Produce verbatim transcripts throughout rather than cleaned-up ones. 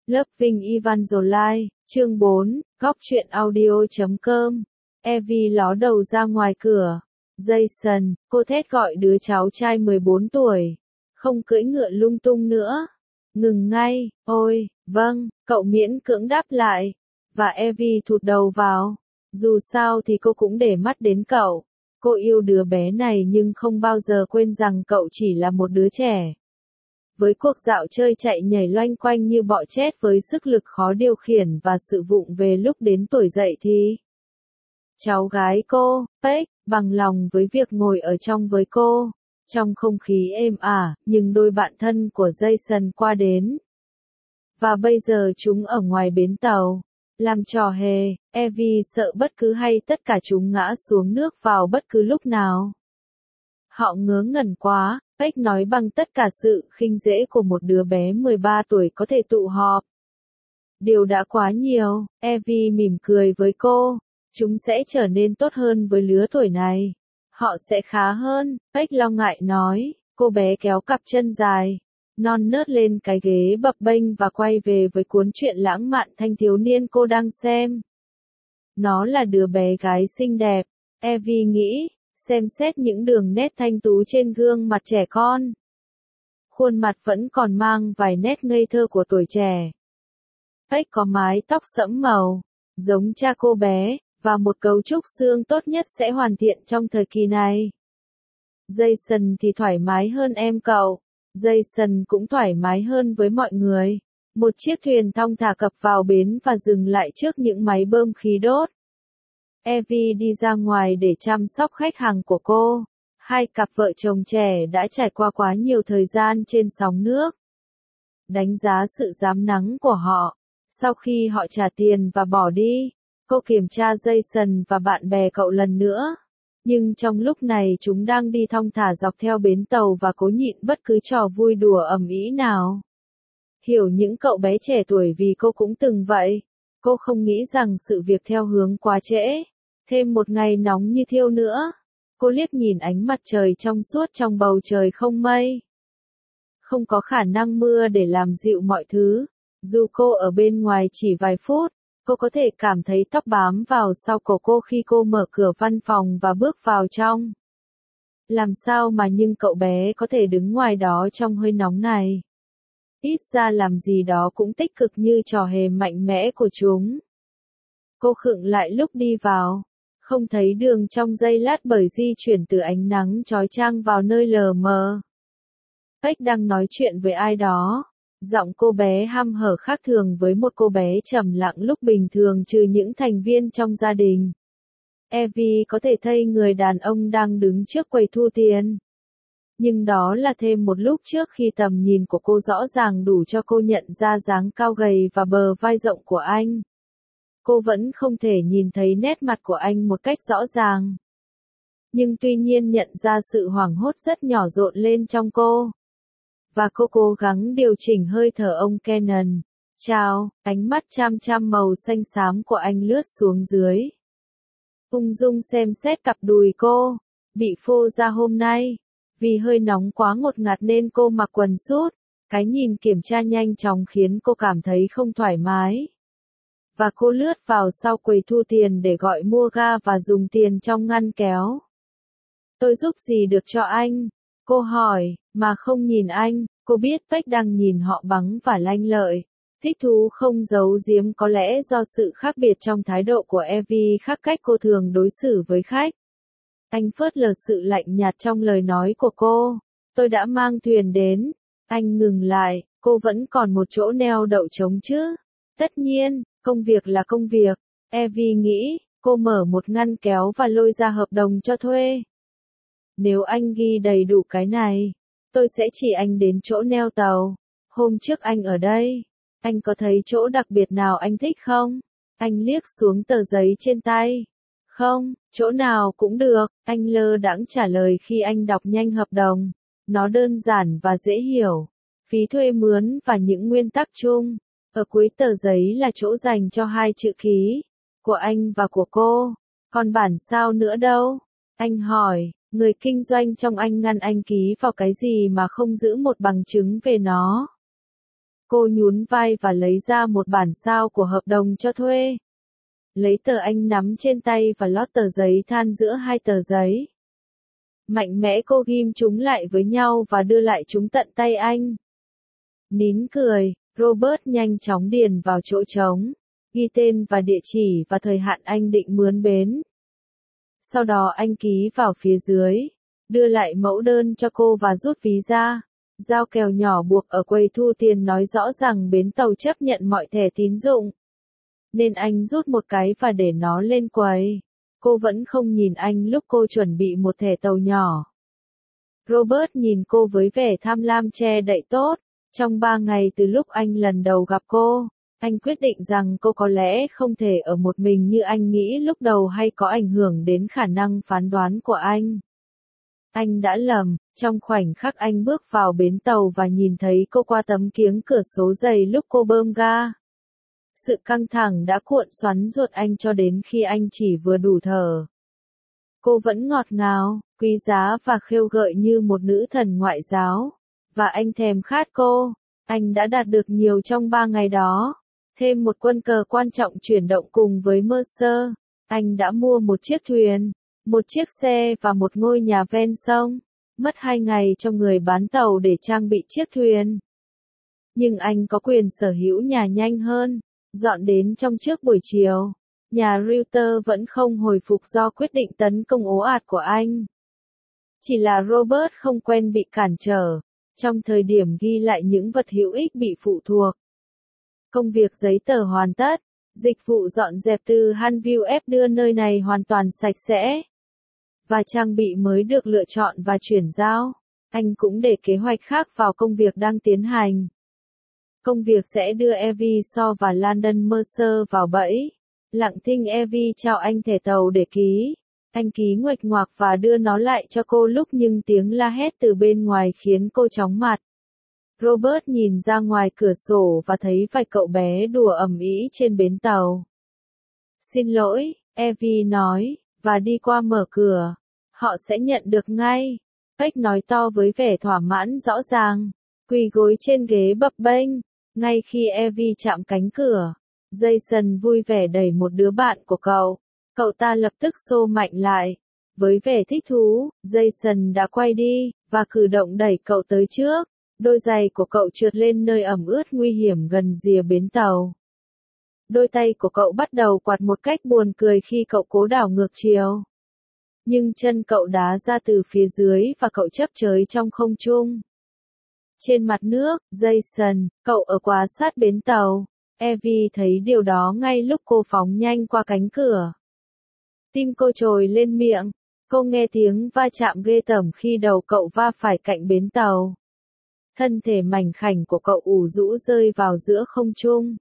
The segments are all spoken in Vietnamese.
Loving Evangeline, chương bốn, góc truyện audio chấm com. Evie ló đầu ra ngoài cửa. Jason, cô thét gọi đứa cháu trai mười bốn tuổi. Không cưỡi ngựa lung tung nữa. Ngừng ngay, ôi, vâng, cậu miễn cưỡng đáp lại. Và Evie thụt đầu vào. Dù sao thì cô cũng để mắt đến cậu. Cô yêu đứa bé này nhưng không bao giờ quên rằng cậu chỉ là một đứa trẻ. Với cuộc dạo chơi chạy nhảy loanh quanh như bọ chết với sức lực khó điều khiển và sự vụng về lúc đến tuổi dậy thì cháu gái cô, Paige, bằng lòng với việc ngồi ở trong với cô. Trong không khí êm ả, nhưng đôi bạn thân của Jason qua đến. Và bây giờ chúng ở ngoài bến tàu. Làm trò hề, Evie sợ bất cứ hay tất cả chúng ngã xuống nước vào bất cứ lúc nào. Họ ngớ ngẩn quá, Paige nói bằng tất cả sự khinh dễ của một đứa bé mười ba tuổi có thể tụ họp. Điều đã quá nhiều, Evie mỉm cười với cô. Chúng sẽ trở nên tốt hơn với lứa tuổi này. Họ sẽ khá hơn, Paige lo ngại nói. Cô bé kéo cặp chân dài, non nớt lên cái ghế bập bênh và quay về với cuốn truyện lãng mạn thanh thiếu niên cô đang xem. Nó là đứa bé gái xinh đẹp, Evie nghĩ, xem xét những đường nét thanh tú trên gương mặt trẻ con. Khuôn mặt vẫn còn mang vài nét ngây thơ của tuổi trẻ. Paige có mái tóc sẫm màu, giống cha cô bé, và một cấu trúc xương tốt nhất sẽ hoàn thiện trong thời kỳ này. Jason thì thoải mái hơn em cậu. Jason cũng thoải mái hơn với mọi người. Một chiếc thuyền thong thả cập vào bến và dừng lại trước những máy bơm khí đốt. Evie đi ra ngoài để chăm sóc khách hàng của cô. Hai cặp vợ chồng trẻ đã trải qua quá nhiều thời gian trên sóng nước. Đánh giá sự dám nắng của họ. Sau khi họ trả tiền và bỏ đi, cô kiểm tra Jason và bạn bè cậu lần nữa. Nhưng trong lúc này chúng đang đi thong thả dọc theo bến tàu và cố nhịn bất cứ trò vui đùa ầm ĩ nào. Hiểu những cậu bé trẻ tuổi vì cô cũng từng vậy. Cô không nghĩ rằng sự việc theo hướng quá trễ. Thêm một ngày nóng như thiêu nữa. Cô liếc nhìn ánh mặt trời trong suốt trong bầu trời không mây. Không có khả năng mưa để làm dịu mọi thứ. Dù cô ở bên ngoài chỉ vài phút, cô có thể cảm thấy tóc bám vào sau cổ cô khi cô mở cửa văn phòng và bước vào trong. Làm sao mà nhưng cậu bé có thể đứng ngoài đó trong hơi nóng này? Ít ra làm gì đó cũng tích cực như trò hề mạnh mẽ của chúng. Cô khựng lại lúc đi vào. Không thấy đường trong giây lát bởi di chuyển từ ánh nắng chói chang vào nơi lờ mờ. Paige đang nói chuyện với ai đó. Giọng cô bé hăm hở khác thường với một cô bé trầm lặng lúc bình thường trừ những thành viên trong gia đình. Evie có thể thấy người đàn ông đang đứng trước quầy thu tiền. Nhưng đó là thêm một lúc trước khi tầm nhìn của cô rõ ràng đủ cho cô nhận ra dáng cao gầy và bờ vai rộng của anh. Cô vẫn không thể nhìn thấy nét mặt của anh một cách rõ ràng. Nhưng tuy nhiên nhận ra sự hoảng hốt rất nhỏ rộn lên trong cô. Và cô cố gắng điều chỉnh hơi thở ông Cannon. Chào, ánh mắt chăm chăm màu xanh xám của anh lướt xuống dưới. Ung dung xem xét cặp đùi cô, bị phô ra hôm nay. Vì hơi nóng quá ngột ngạt nên cô mặc quần sút. Cái nhìn kiểm tra nhanh chóng khiến cô cảm thấy không thoải mái. Và cô lướt vào sau quầy thu tiền để gọi mua ga và dùng tiền trong ngăn kéo. Tôi giúp gì được cho anh? Cô hỏi, mà không nhìn anh. Cô biết Paige đang nhìn họ bắn và lanh lợi. Thích thú không giấu giếm có lẽ do sự khác biệt trong thái độ của Evie khác cách cô thường đối xử với khách. Anh phớt lờ sự lạnh nhạt trong lời nói của cô. Tôi đã mang thuyền đến. Anh ngừng lại, cô vẫn còn một chỗ neo đậu trống chứ. Tất nhiên, công việc là công việc. Evie nghĩ, cô mở một ngăn kéo và lôi ra hợp đồng cho thuê. Nếu anh ghi đầy đủ cái này, tôi sẽ chỉ anh đến chỗ neo tàu. Hôm trước anh ở đây. Anh có thấy chỗ đặc biệt nào anh thích không? Anh liếc xuống tờ giấy trên tay. Không, chỗ nào cũng được, anh lơ đãng trả lời khi anh đọc nhanh hợp đồng. Nó đơn giản và dễ hiểu. Phí thuê mướn và những nguyên tắc chung. Ở cuối tờ giấy là chỗ dành cho hai chữ ký. Của anh và của cô. Còn bản sao nữa đâu? Anh hỏi. Người kinh doanh trong anh ngăn anh ký vào cái gì mà không giữ một bằng chứng về nó. Cô nhún vai và lấy ra một bản sao của hợp đồng cho thuê. Lấy tờ anh nắm trên tay và lót tờ giấy than giữa hai tờ giấy. Mạnh mẽ cô ghim chúng lại với nhau và đưa lại chúng tận tay anh. Nín cười, Robert nhanh chóng điền vào chỗ trống, ghi tên và địa chỉ và thời hạn anh định mướn bến. Sau đó anh ký vào phía dưới, đưa lại mẫu đơn cho cô và rút ví ra. Dao kèo nhỏ buộc ở quầy thu tiền nói rõ rằng bến tàu chấp nhận mọi thẻ tín dụng. Nên anh rút một cái và để nó lên quầy. Cô vẫn không nhìn anh lúc cô chuẩn bị một thẻ tàu nhỏ. Robert nhìn cô với vẻ tham lam che đậy tốt. Trong ba ngày từ lúc anh lần đầu gặp cô, anh quyết định rằng cô có lẽ không thể ở một mình như anh nghĩ lúc đầu hay có ảnh hưởng đến khả năng phán đoán của anh. Anh đã lầm, trong khoảnh khắc anh bước vào bến tàu và nhìn thấy cô qua tấm kiếng cửa sổ dày lúc cô bơm ga. Sự căng thẳng đã cuộn xoắn ruột anh cho đến khi anh chỉ vừa đủ thở. Cô vẫn ngọt ngào, quý giá và khêu gợi như một nữ thần ngoại giáo. Và anh thèm khát cô. Anh đã đạt được nhiều trong ba ngày đó. Thêm một quân cờ quan trọng chuyển động cùng với Mercer. Anh đã mua một chiếc thuyền, một chiếc xe và một ngôi nhà ven sông. Mất hai ngày cho người bán tàu để trang bị chiếc thuyền. Nhưng anh có quyền sở hữu nhà nhanh hơn. Dọn đến trong trước buổi chiều. Nhà Reuters vẫn không hồi phục do quyết định tấn công ồ ạt của anh. Chỉ là Robert không quen bị cản trở. Trong thời điểm ghi lại những vật hữu ích bị phụ thuộc. Công việc giấy tờ hoàn tất. Dịch vụ dọn dẹp từ Hanview ép đưa nơi này hoàn toàn sạch sẽ. Và trang bị mới được lựa chọn và chuyển giao. Anh cũng để kế hoạch khác vào công việc đang tiến hành. Công việc sẽ đưa Evie Shaw và Landon Mercer vào bẫy. Lặng thinh Evie trao anh thẻ tàu để ký. Anh ký nguệch ngoạc và đưa nó lại cho cô lúc nhưng tiếng la hét từ bên ngoài khiến cô chóng mặt. Robert nhìn ra ngoài cửa sổ và thấy vài cậu bé đùa ầm ĩ trên bến tàu. Xin lỗi, Evie nói, và đi qua mở cửa. Họ sẽ nhận được ngay. Beck nói to với vẻ thỏa mãn rõ ràng. Quỳ gối trên ghế bập bênh. Ngay khi Evie chạm cánh cửa, Jason vui vẻ đẩy một đứa bạn của cậu. Cậu ta lập tức xô mạnh lại. Với vẻ thích thú, Jason đã quay đi, và cử động đẩy cậu tới trước. Đôi giày của cậu trượt lên nơi ẩm ướt nguy hiểm gần rìa bến tàu. Đôi tay của cậu bắt đầu quạt một cách buồn cười khi cậu cố đảo ngược chiều. Nhưng chân cậu đá ra từ phía dưới và cậu chấp chới trong không trung. Trên mặt nước, Jason, cậu ở quá sát bến tàu. Evie thấy điều đó ngay lúc cô phóng nhanh qua cánh cửa. Tim cô trồi lên miệng. Cô nghe tiếng va chạm ghê tởm khi đầu cậu va phải cạnh bến tàu. Thân thể mảnh khảnh của cậu ủ rũ rơi vào giữa không trung.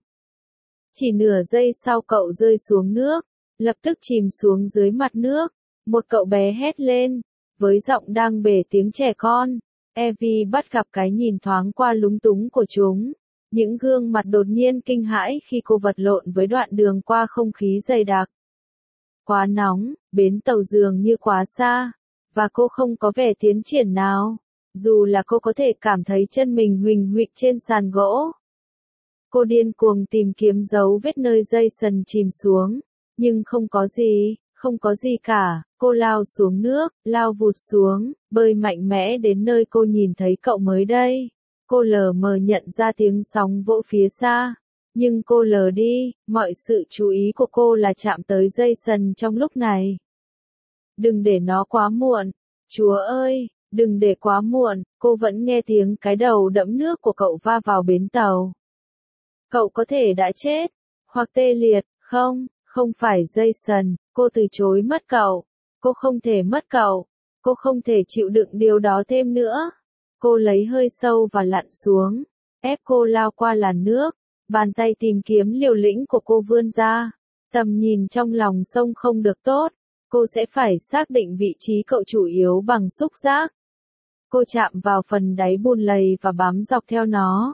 Chỉ nửa giây sau cậu rơi xuống nước, lập tức chìm xuống dưới mặt nước. Một cậu bé hét lên, với giọng đang bể tiếng trẻ con. Evie bắt gặp cái nhìn thoáng qua lúng túng của chúng. Những gương mặt đột nhiên kinh hãi khi cô vật lộn với đoạn đường qua không khí dày đặc. Quá nóng, bến tàu dường như quá xa, và cô không có vẻ tiến triển nào, dù là cô có thể cảm thấy chân mình huỳnh huỵch trên sàn gỗ. Cô điên cuồng tìm kiếm dấu vết nơi Jason chìm xuống, nhưng không có gì, không có gì cả. Cô lao xuống nước, lao vụt xuống, bơi mạnh mẽ đến nơi cô nhìn thấy cậu mới đây. Cô lờ mờ nhận ra tiếng sóng vỗ phía xa. Nhưng cô lờ đi, mọi sự chú ý của cô là chạm tới Jason trong lúc này. Đừng để nó quá muộn. Chúa ơi, đừng để quá muộn. Cô vẫn nghe tiếng cái đầu đẫm nước của cậu va vào bến tàu. Cậu có thể đã chết, hoặc tê liệt, không, không phải Jason. Cô từ chối mất cậu. Cô không thể mất cậu. Cô không thể chịu đựng điều đó thêm nữa. Cô lấy hơi sâu và lặn xuống, ép cô lao qua làn nước. Bàn tay tìm kiếm liều lĩnh của cô vươn ra. Tầm nhìn trong lòng sông không được tốt. Cô sẽ phải xác định vị trí cậu chủ yếu bằng xúc giác. Cô chạm vào phần đáy bùn lầy và bám dọc theo nó.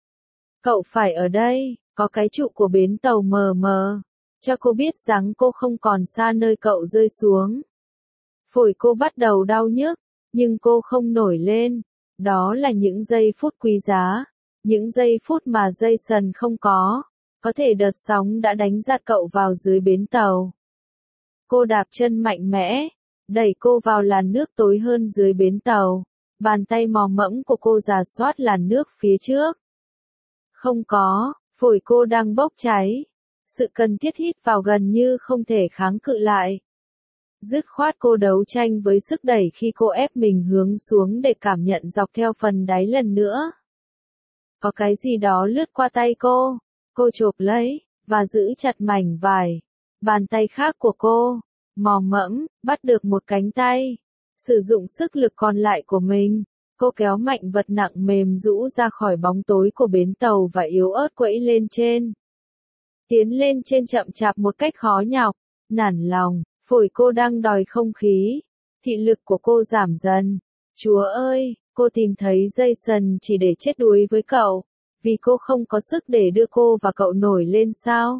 Cậu phải ở đây, có cái trụ của bến tàu mờ mờ. Cho cô biết rằng cô không còn xa nơi cậu rơi xuống. Phổi cô bắt đầu đau nhức, nhưng cô không nổi lên. Đó là những giây phút quý giá. Những giây phút mà Jason không có, có thể đợt sóng đã đánh giạt cậu vào dưới bến tàu. Cô đạp chân mạnh mẽ, đẩy cô vào làn nước tối hơn dưới bến tàu. Bàn tay mò mẫm của cô rà soát làn nước phía trước. Không có, phổi cô đang bốc cháy. Sự cần thiết hít vào gần như không thể kháng cự lại. Dứt khoát cô đấu tranh với sức đẩy khi cô ép mình hướng xuống để cảm nhận dọc theo phần đáy lần nữa. Có cái gì đó lướt qua tay cô. Cô chộp lấy, và giữ chặt mảnh vải. Bàn tay khác của cô, mò mẫm, bắt được một cánh tay. Sử dụng sức lực còn lại của mình, cô kéo mạnh vật nặng mềm rũ ra khỏi bóng tối của bến tàu và yếu ớt quẫy lên trên. Tiến lên trên chậm chạp một cách khó nhọc, nản lòng, phổi cô đang đòi không khí. Thị lực của cô giảm dần. Chúa ơi, cô tìm thấy Jason chỉ để chết đuối với cậu, vì cô không có sức để đưa cô và cậu nổi lên sao?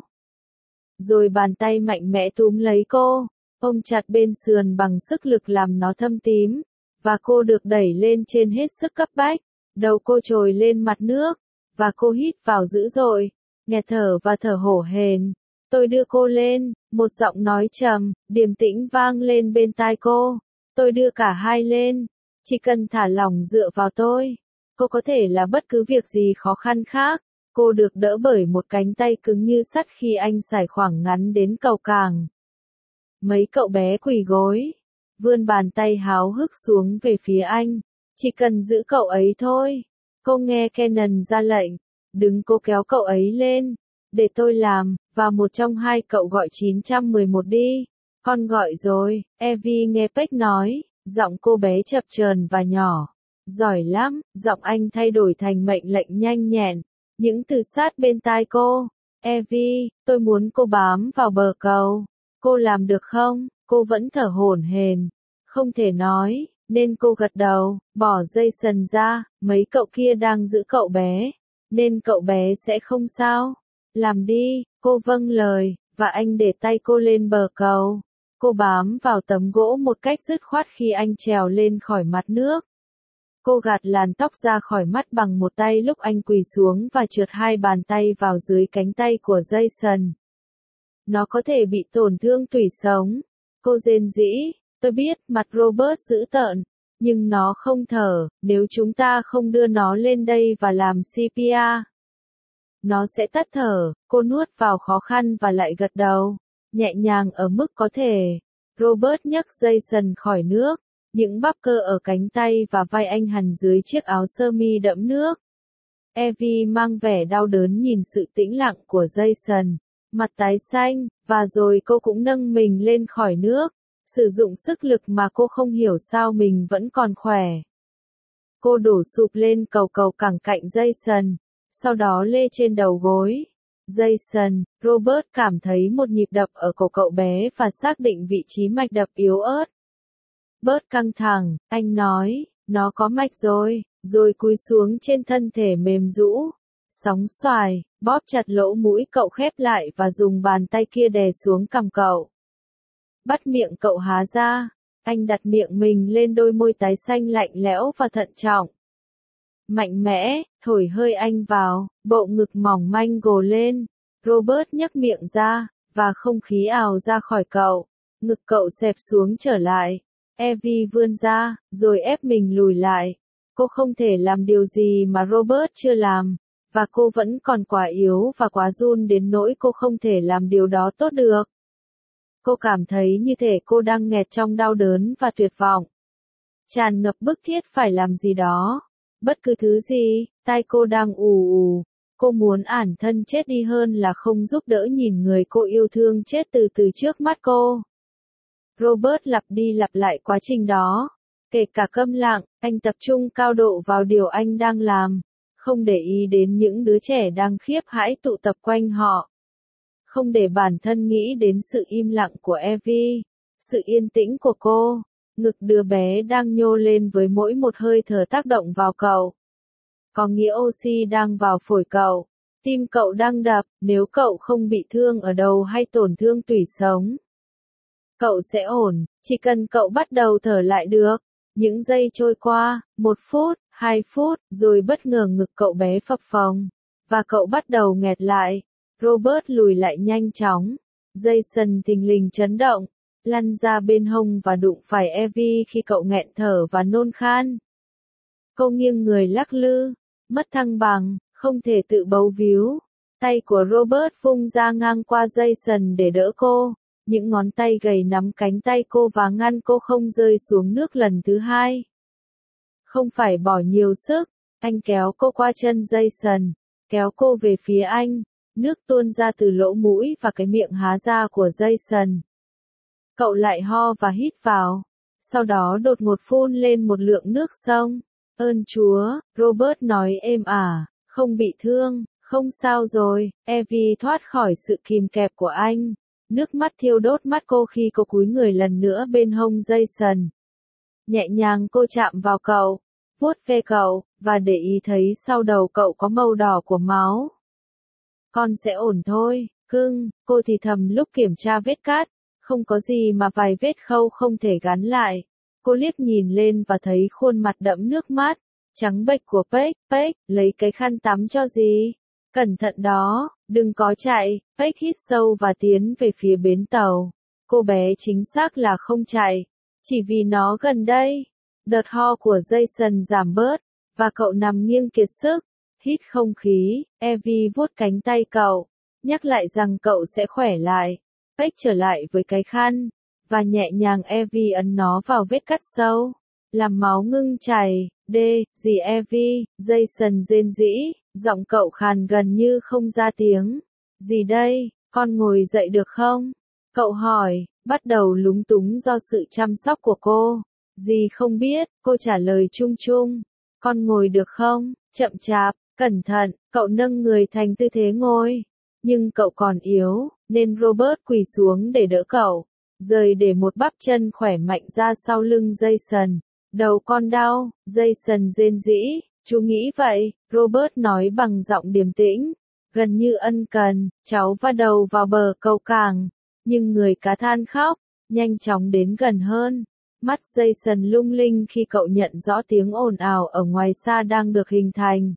Rồi bàn tay mạnh mẽ túm lấy cô, ôm chặt bên sườn bằng sức lực làm nó thâm tím, và cô được đẩy lên trên hết sức cấp bách. Đầu cô trồi lên mặt nước, và cô hít vào dữ dội, nghẹt thở và thở hổn hển. Tôi đưa cô lên, một giọng nói trầm, điềm tĩnh vang lên bên tai cô. Tôi đưa cả hai lên, chỉ cần thả lỏng dựa vào tôi. Cô có thể là bất cứ việc gì khó khăn khác. Cô được đỡ bởi một cánh tay cứng như sắt khi anh sải khoảng ngắn đến cầu cảng. Mấy cậu bé quỳ gối, vươn bàn tay háo hức xuống về phía anh. Chỉ cần giữ cậu ấy thôi. Cô nghe Kenan ra lệnh. Đừng, cô kéo cậu ấy lên. Để tôi làm, và một trong hai cậu gọi chín một một đi. Con gọi rồi, Evie nghe Peck nói, giọng cô bé chập chờn và nhỏ. Giỏi lắm, giọng anh thay đổi thành mệnh lệnh nhanh nhẹn. Những từ sát bên tai cô. Evie, tôi muốn cô bám vào bờ cầu. Cô làm được không? Cô vẫn thở hổn hển, không thể nói, nên cô gật đầu, bỏ Jason ra, mấy cậu kia đang giữ cậu bé, nên cậu bé sẽ không sao. Làm đi, cô vâng lời, và anh để tay cô lên bờ cầu. Cô bám vào tấm gỗ một cách dứt khoát khi anh trèo lên khỏi mặt nước. Cô gạt làn tóc ra khỏi mắt bằng một tay lúc anh quỳ xuống và trượt hai bàn tay vào dưới cánh tay của Jason. Nó có thể bị tổn thương tủy sống. Cô rên rỉ, tôi biết, mặt Robert dữ tợn, nhưng nó không thở, nếu chúng ta không đưa nó lên đây và làm xê pê rờ. Nó sẽ tắt thở, cô nuốt vào khó khăn và lại gật đầu, nhẹ nhàng ở mức có thể. Robert nhấc Jason khỏi nước, những bắp cơ ở cánh tay và vai anh hằn dưới chiếc áo sơ mi đẫm nước. Evie mang vẻ đau đớn nhìn sự tĩnh lặng của Jason, mặt tái xanh, và rồi cô cũng nâng mình lên khỏi nước, sử dụng sức lực mà cô không hiểu sao mình vẫn còn khỏe. Cô đổ sụp lên cầu cầu cẳng cạnh Jason, sau đó lê trên đầu gối. Jason, Robert cảm thấy một nhịp đập ở cổ cậu bé và xác định vị trí mạch đập yếu ớt. Bớt căng thẳng, anh nói, nó có mạch rồi, rồi cúi xuống trên thân thể mềm rũ. Sóng xoài, bóp chặt lỗ mũi cậu khép lại và dùng bàn tay kia đè xuống cằm cậu. Bắt miệng cậu há ra, anh đặt miệng mình lên đôi môi tái xanh lạnh lẽo và thận trọng. Mạnh mẽ, thổi hơi anh vào, bộ ngực mỏng manh gồ lên. Robert nhấc miệng ra, và không khí ào ra khỏi cậu. Ngực cậu xẹp xuống trở lại. Evie vươn ra, rồi ép mình lùi lại. Cô không thể làm điều gì mà Robert chưa làm, và cô vẫn còn quá yếu và quá run đến nỗi cô không thể làm điều đó tốt được. Cô cảm thấy như thể cô đang nghẹt trong đau đớn và tuyệt vọng. Tràn ngập bức thiết phải làm gì đó. Bất cứ thứ gì, tai cô đang ù ù. Cô muốn ản thân chết đi hơn là không giúp đỡ nhìn người cô yêu thương chết từ từ trước mắt cô. Robert lặp đi lặp lại quá trình đó. Kể cả câm lặng, anh tập trung cao độ vào điều anh đang làm. Không để ý đến những đứa trẻ đang khiếp hãi tụ tập quanh họ. Không để bản thân nghĩ đến sự im lặng của Evie. Sự yên tĩnh của cô. Ngực đứa bé đang nhô lên với mỗi một hơi thở tác động vào cậu. Có nghĩa oxy đang vào phổi cậu. Tim cậu đang đập, nếu cậu không bị thương ở đầu hay tổn thương tủy sống. Cậu sẽ ổn, chỉ cần cậu bắt đầu thở lại được. Những giây trôi qua, một phút, Hai phút, rồi bất ngờ ngực cậu bé phập phồng, và cậu bắt đầu nghẹt lại. Robert lùi lại nhanh chóng. Jason thình lình chấn động, lăn ra bên hông và đụng phải Evie khi cậu nghẹn thở và nôn khan. Cô nghiêng người lắc lư, mất thăng bằng, không thể tự bấu víu. Tay của Robert vung ra ngang qua Jason để đỡ cô. Những ngón tay gầy nắm cánh tay cô và ngăn cô không rơi xuống nước lần thứ hai. Không phải bỏ nhiều sức, anh kéo cô qua chân Jason, kéo cô về phía anh. Nước tuôn ra từ lỗ mũi và cái miệng há ra của Jason. Cậu lại ho và hít vào, sau đó đột ngột phun lên một lượng nước sông. Ơn Chúa, Robert nói êm ả, không bị thương, không sao rồi. Evie thoát khỏi sự kìm kẹp của anh. Nước mắt thiêu đốt mắt cô khi cô cúi người lần nữa bên hông Jason. Nhẹ nhàng cô chạm vào cậu, vuốt ve cậu, và để ý thấy sau đầu cậu có màu đỏ của máu. Con sẽ ổn thôi, cưng, cô thì thầm lúc kiểm tra vết cắt, không có gì mà vài vết khâu không thể gắn lại. Cô liếc nhìn lên và thấy khuôn mặt đẫm nước mắt, trắng bệch của Peck. Peck, lấy cái khăn tắm cho gì? Cẩn thận đó, đừng có chạy. Peck hít sâu và tiến về phía bến tàu. Cô bé chính xác là không chạy, chỉ vì nó gần đây. Đợt ho của Jason giảm bớt, và cậu nằm nghiêng kiệt sức, hít không khí. Evie vuốt cánh tay cậu, nhắc lại rằng cậu sẽ khỏe lại. Peck trở lại với cái khăn, và nhẹ nhàng Evie ấn nó vào vết cắt sâu, làm máu ngưng chảy. Đê, gì Evie? Jason rên rỉ, giọng cậu khàn gần như không ra tiếng. Gì đây, con ngồi dậy được không? Cậu hỏi, bắt đầu lúng túng do sự chăm sóc của cô. Dì không biết, cô trả lời chung chung. Con ngồi được không? Chậm chạp, cẩn thận, cậu nâng người thành tư thế ngồi. Nhưng cậu còn yếu, nên Robert quỳ xuống để đỡ cậu, rời để một bắp chân khỏe mạnh ra sau lưng Jason. Đầu con đau, Jason rên rỉ, chú nghĩ vậy, Robert nói bằng giọng điềm tĩnh, gần như ân cần. Cháu va đầu vào bờ cầu cảng, nhưng người cá than khóc, nhanh chóng đến gần hơn. Mắt Jason lung linh khi cậu nhận rõ tiếng ồn ào ở ngoài xa đang được hình thành.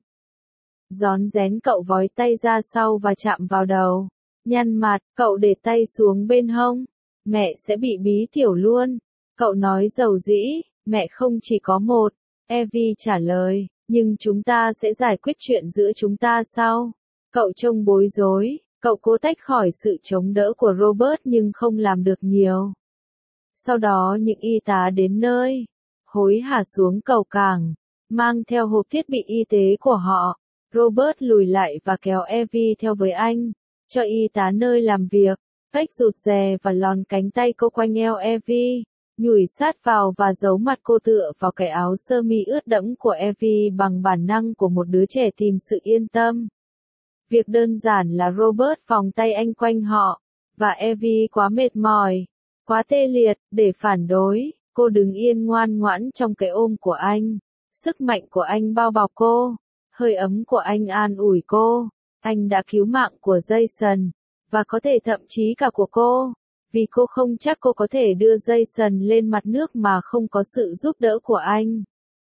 Rón rén cậu vói tay ra sau và chạm vào đầu. Nhăn mặt, cậu để tay xuống bên hông. Mẹ sẽ bị bí tiểu luôn. Cậu nói dầu dĩ, mẹ không chỉ có một. Evie trả lời, nhưng chúng ta sẽ giải quyết chuyện giữa chúng ta sau. Cậu trông bối rối, cậu cố tách khỏi sự chống đỡ của Robert nhưng không làm được nhiều. Sau đó những y tá đến nơi, hối hả xuống cầu cảng, mang theo hộp thiết bị y tế của họ. Robert lùi lại và kéo Evie theo với anh, cho y tá nơi làm việc. Peck rụt rè và lòn cánh tay cô quanh eo Evie, nhủi sát vào và giấu mặt cô tựa vào cái áo sơ mi ướt đẫm của Evie bằng bản năng của một đứa trẻ tìm sự yên tâm. Việc đơn giản là Robert vòng tay anh quanh họ, và Evie quá mệt mỏi, quá tê liệt, để phản đối. Cô đứng yên ngoan ngoãn trong cái ôm của anh. Sức mạnh của anh bao bọc cô. Hơi ấm của anh an ủi cô. Anh đã cứu mạng của Jason, và có thể thậm chí cả của cô, vì cô không chắc cô có thể đưa Jason lên mặt nước mà không có sự giúp đỡ của anh.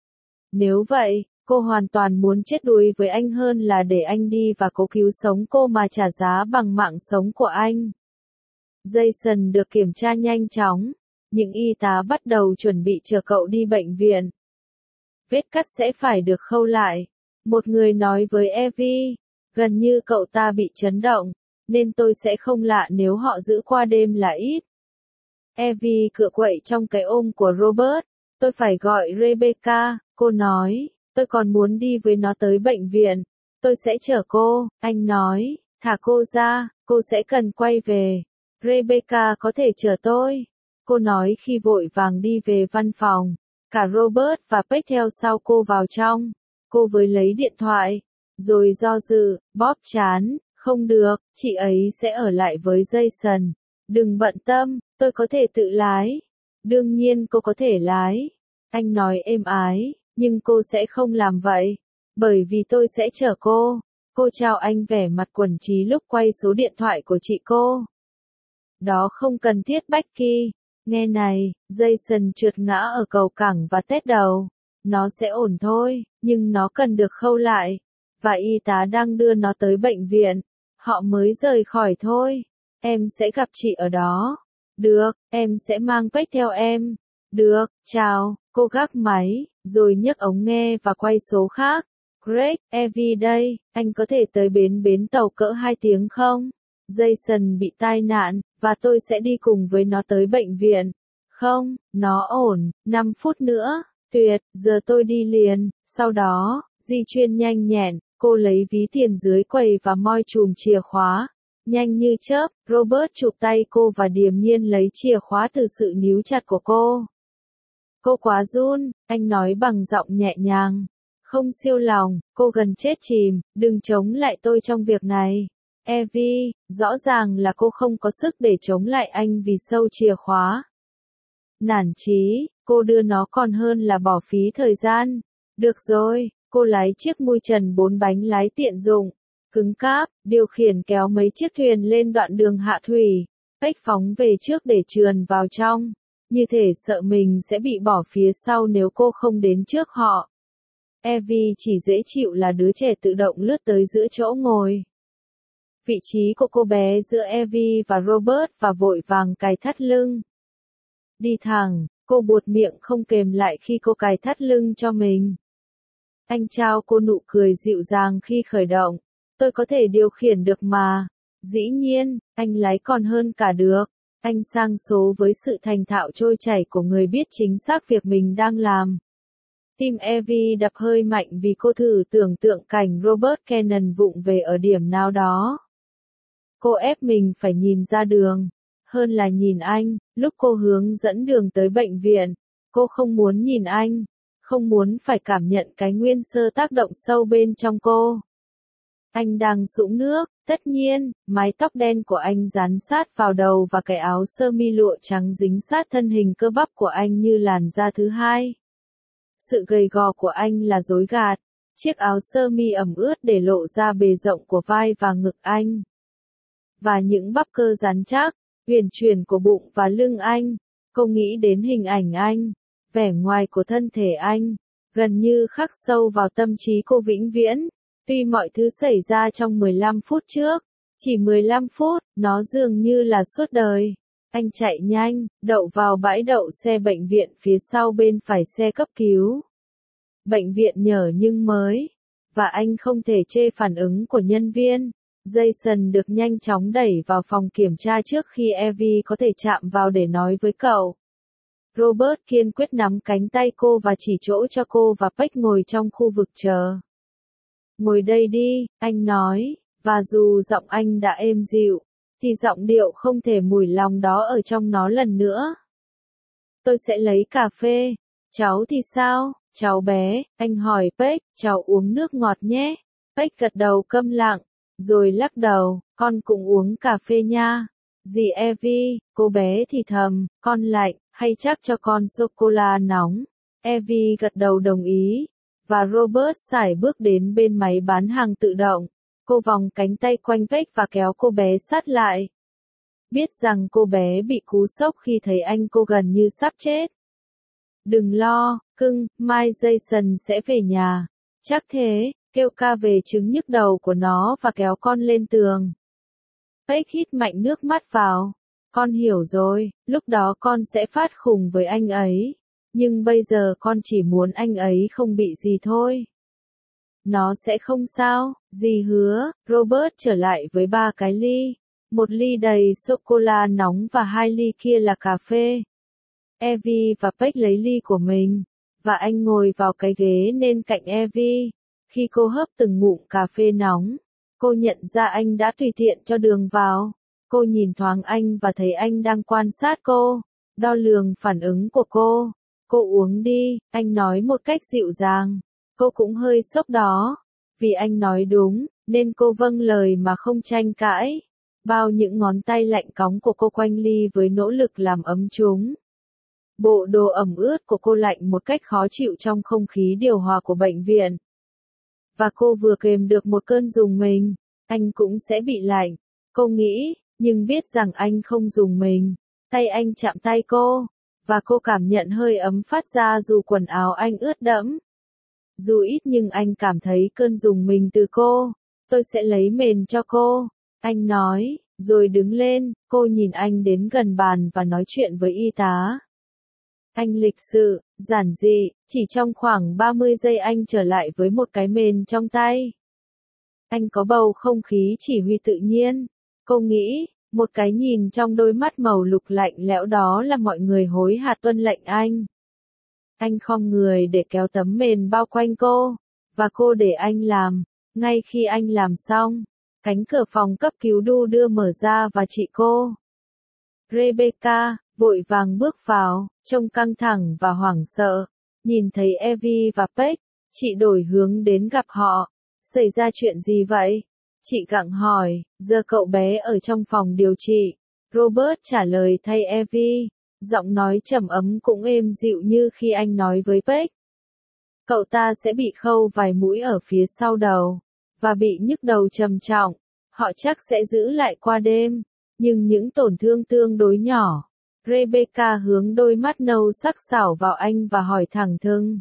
Nếu vậy, cô hoàn toàn muốn chết đuối với anh hơn là để anh đi và cố cứu sống cô mà trả giá bằng mạng sống của anh. Jason được kiểm tra nhanh chóng. Những y tá bắt đầu chuẩn bị chờ cậu đi bệnh viện. Vết cắt sẽ phải được khâu lại. Một người nói với Evie, gần như cậu ta bị chấn động, nên tôi sẽ không lạ nếu họ giữ qua đêm là ít. Evie cựa quậy trong cái ôm của Robert. Tôi phải gọi Rebecca, cô nói, tôi còn muốn đi với nó tới bệnh viện. Tôi sẽ chở cô, anh nói, thả cô ra, cô sẽ cần quay về. Rebecca có thể chở tôi, cô nói khi vội vàng đi về văn phòng. Cả Robert và Peck theo sau cô vào trong. Cô với lấy điện thoại, rồi do dự, bóp trán, không được, chị ấy sẽ ở lại với Jason. Đừng bận tâm, tôi có thể tự lái. Đương nhiên cô có thể lái. Anh nói êm ái, nhưng cô sẽ không làm vậy, bởi vì tôi sẽ chở cô. Cô chào anh vẻ mặt quẩn trí lúc quay số điện thoại của chị cô. Đó không cần thiết Becky. Nghe này, Jason trượt ngã ở cầu cảng và tét đầu. Nó sẽ ổn thôi, nhưng nó cần được khâu lại. Và y tá đang đưa nó tới bệnh viện. Họ mới rời khỏi thôi. Em sẽ gặp chị ở đó. Được, em sẽ mang Peck theo em. Được, chào, cô gác máy, rồi nhấc ống nghe và quay số khác. Greg, Evie đây, anh có thể tới bến bến tàu cỡ hai tiếng không? Jason bị tai nạn, và tôi sẽ đi cùng với nó tới bệnh viện. Không, nó ổn, năm phút nữa. Tuyệt, giờ tôi đi liền. Sau đó, di chuyển nhanh nhẹn, cô lấy ví tiền dưới quầy và moi chùm chìa khóa. Nhanh như chớp, Robert chụp tay cô và điềm nhiên lấy chìa khóa từ sự níu chặt của cô. Cô quá run, anh nói bằng giọng nhẹ nhàng. Không siêu lòng, cô gần chết chìm, đừng chống lại tôi trong việc này. Evie, rõ ràng là cô không có sức để chống lại anh vì sâu chìa khóa. Nản chí, cô đưa nó còn hơn là bỏ phí thời gian. Được rồi, cô lái chiếc mui trần bốn bánh lái tiện dụng, cứng cáp, điều khiển kéo mấy chiếc thuyền lên đoạn đường hạ thủy. Peck phóng về trước để trườn vào trong, như thể sợ mình sẽ bị bỏ phía sau nếu cô không đến trước họ. Evie chỉ dễ chịu là đứa trẻ tự động lướt tới giữa chỗ ngồi. Vị trí của cô bé giữa Evie và Robert và vội vàng cài thắt lưng. Đi thẳng, cô buột miệng không kềm lại khi cô cài thắt lưng cho mình. Anh trao cô nụ cười dịu dàng khi khởi động. Tôi có thể điều khiển được mà. Dĩ nhiên, anh lái còn hơn cả được. Anh sang số với sự thành thạo trôi chảy của người biết chính xác việc mình đang làm. Tim Evie đập hơi mạnh vì cô thử tưởng tượng cảnh Robert Cannon vụng về ở điểm nào đó. Cô ép mình phải nhìn ra đường, hơn là nhìn anh, lúc cô hướng dẫn đường tới bệnh viện. Cô không muốn nhìn anh, không muốn phải cảm nhận cái nguyên sơ tác động sâu bên trong cô. Anh đang sũng nước, tất nhiên, mái tóc đen của anh dán sát vào đầu và cái áo sơ mi lụa trắng dính sát thân hình cơ bắp của anh như làn da thứ hai. Sự gầy gò của anh là dối gạt, chiếc áo sơ mi ẩm ướt để lộ ra bề rộng của vai và ngực anh. Và những bắp cơ rắn chắc, huyền chuyển của bụng và lưng anh. Cô nghĩ đến hình ảnh anh, vẻ ngoài của thân thể anh, gần như khắc sâu vào tâm trí cô vĩnh viễn. Tuy mọi thứ xảy ra trong mười lăm phút trước, chỉ mười lăm phút, nó dường như là suốt đời. Anh chạy nhanh, đậu vào bãi đậu xe bệnh viện phía sau bên phải xe cấp cứu. Bệnh viện nhở nhưng mới, và anh không thể chê phản ứng của nhân viên. Jason được nhanh chóng đẩy vào phòng kiểm tra trước khi Evie có thể chạm vào để nói với cậu. Robert kiên quyết nắm cánh tay cô và chỉ chỗ cho cô và Peck ngồi trong khu vực chờ. Ngồi đây đi, anh nói, và dù giọng anh đã êm dịu, thì giọng điệu không thể mùi lòng đó ở trong nó lần nữa. Tôi sẽ lấy cà phê. Cháu thì sao, cháu bé, anh hỏi Peck, cháu uống nước ngọt nhé. Peck gật đầu câm lặng, rồi lắc đầu, con cũng uống cà phê nha. Dì Evie, cô bé thì thầm, con lạnh, hay chắc cho con sô-cô-la nóng. Evie gật đầu đồng ý, và Robert sải bước đến bên máy bán hàng tự động. Cô vòng cánh tay quanh Peck và kéo cô bé sát lại. Biết rằng cô bé bị cú sốc khi thấy anh cô gần như sắp chết. Đừng lo, cưng, mai Jason sẽ về nhà. Chắc thế, kêu ca về chứng nhức đầu của nó và kéo con lên tường. Peck hít mạnh nước mắt vào. Con hiểu rồi, lúc đó con sẽ phát khùng với anh ấy. Nhưng bây giờ con chỉ muốn anh ấy không bị gì thôi. Nó sẽ không sao, dì hứa. Robert trở lại với ba cái ly. Một ly đầy sô-cô-la nóng và hai ly kia là cà phê. Evie và Peck lấy ly của mình, và anh ngồi vào cái ghế nên cạnh Evie. Khi cô hớp từng ngụm cà phê nóng, cô nhận ra anh đã tùy tiện cho đường vào. Cô nhìn thoáng anh và thấy anh đang quan sát cô, đo lường phản ứng của cô. Cô uống đi, anh nói một cách dịu dàng. Cô cũng hơi sốc đó, vì anh nói đúng, nên cô vâng lời mà không tranh cãi. Bao những ngón tay lạnh cóng của cô quanh ly với nỗ lực làm ấm chúng. Bộ đồ ẩm ướt của cô lạnh một cách khó chịu trong không khí điều hòa của bệnh viện. Và cô vừa kềm được một cơn rùng mình, anh cũng sẽ bị lạnh. Cô nghĩ, nhưng biết rằng anh không rùng mình. Tay anh chạm tay cô, và cô cảm nhận hơi ấm phát ra dù quần áo anh ướt đẫm. Dù ít nhưng anh cảm thấy cơn rùng mình từ cô. Tôi sẽ lấy mền cho cô, anh nói, rồi đứng lên. Cô nhìn anh đến gần bàn và nói chuyện với y tá. Anh lịch sự, giản dị, chỉ trong khoảng ba mươi giây anh trở lại với một cái mền trong tay. Anh có bầu không khí chỉ huy tự nhiên. Cô nghĩ, một cái nhìn trong đôi mắt màu lục lạnh lẽo đó là mọi người hối hạt tuân lệnh anh. Anh khom người để kéo tấm mền bao quanh cô, và cô để anh làm. Ngay khi anh làm xong, cánh cửa phòng cấp cứu đu đưa mở ra và chị cô Rebecca vội vàng bước vào, trông căng thẳng và hoảng sợ. Nhìn thấy Evie và Peck, chị đổi hướng đến gặp họ. Xảy ra chuyện gì vậy? Chị gặng hỏi, giờ cậu bé ở trong phòng điều trị. Robert trả lời thay Evie, giọng nói trầm ấm cũng êm dịu như khi anh nói với Peck. Cậu ta sẽ bị khâu vài mũi ở phía sau đầu, và bị nhức đầu trầm trọng. Họ chắc sẽ giữ lại qua đêm, nhưng những tổn thương tương đối nhỏ. Rebecca hướng đôi mắt nâu sắc sảo vào anh và hỏi thẳng thừng.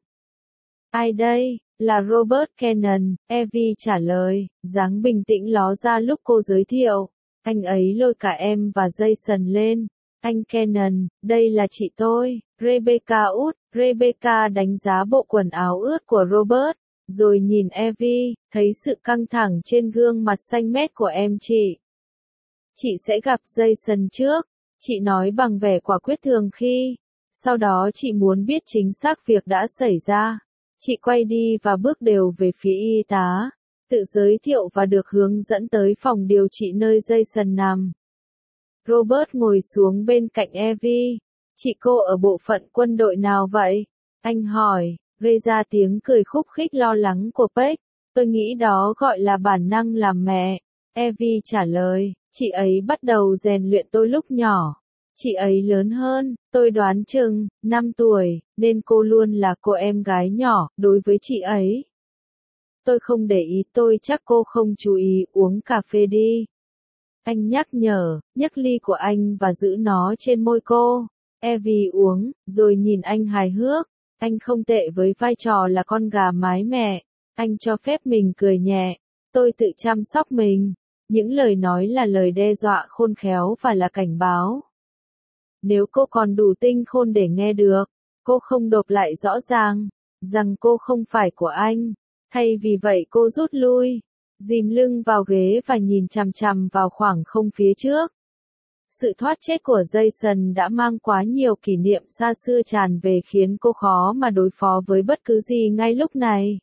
Ai đây? Là Robert Cannon, Evie trả lời, dáng bình tĩnh ló ra lúc cô giới thiệu. Anh ấy lôi cả em và Jason lên. Anh Cannon, đây là chị tôi, Rebecca út. Rebecca đánh giá bộ quần áo ướt của Robert, rồi nhìn Evie, thấy sự căng thẳng trên gương mặt xanh mét của em chị. Chị sẽ gặp Jason trước, chị nói bằng vẻ quả quyết thường khi. Sau đó chị muốn biết chính xác việc đã xảy ra. Chị quay đi và bước đều về phía y tá, tự giới thiệu và được hướng dẫn tới phòng điều trị nơi Jason nằm. Robert ngồi xuống bên cạnh Evie. Chị cô ở bộ phận quân đội nào vậy? Anh hỏi, gây ra tiếng cười khúc khích lo lắng của Peck. Tôi nghĩ đó gọi là bản năng làm mẹ. Evie trả lời, chị ấy bắt đầu rèn luyện tôi lúc nhỏ. Chị ấy lớn hơn, tôi đoán chừng, năm tuổi, nên cô luôn là cô em gái nhỏ, đối với chị ấy. Tôi không để ý, tôi chắc cô không chú ý uống cà phê đi. Anh nhắc nhở, nhấc ly của anh và giữ nó trên môi cô. Evie uống, rồi nhìn anh hài hước. Anh không tệ với vai trò là con gà mái mẹ. Anh cho phép mình cười nhẹ. Tôi tự chăm sóc mình. Những lời nói là lời đe dọa khôn khéo và là cảnh báo. Nếu cô còn đủ tinh khôn để nghe được, cô không đột lại rõ ràng, rằng cô không phải của anh. Thay vì vậy cô rút lui, dìm lưng vào ghế và nhìn chằm chằm vào khoảng không phía trước. Sự thoát chết của Jason đã mang quá nhiều kỷ niệm xa xưa tràn về khiến cô khó mà đối phó với bất cứ gì ngay lúc này.